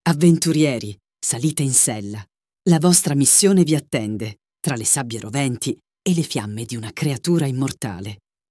Avventurieri, salite in sella. La vostra missione vi attende, tra le sabbie roventi e le fiamme di una creatura immortale.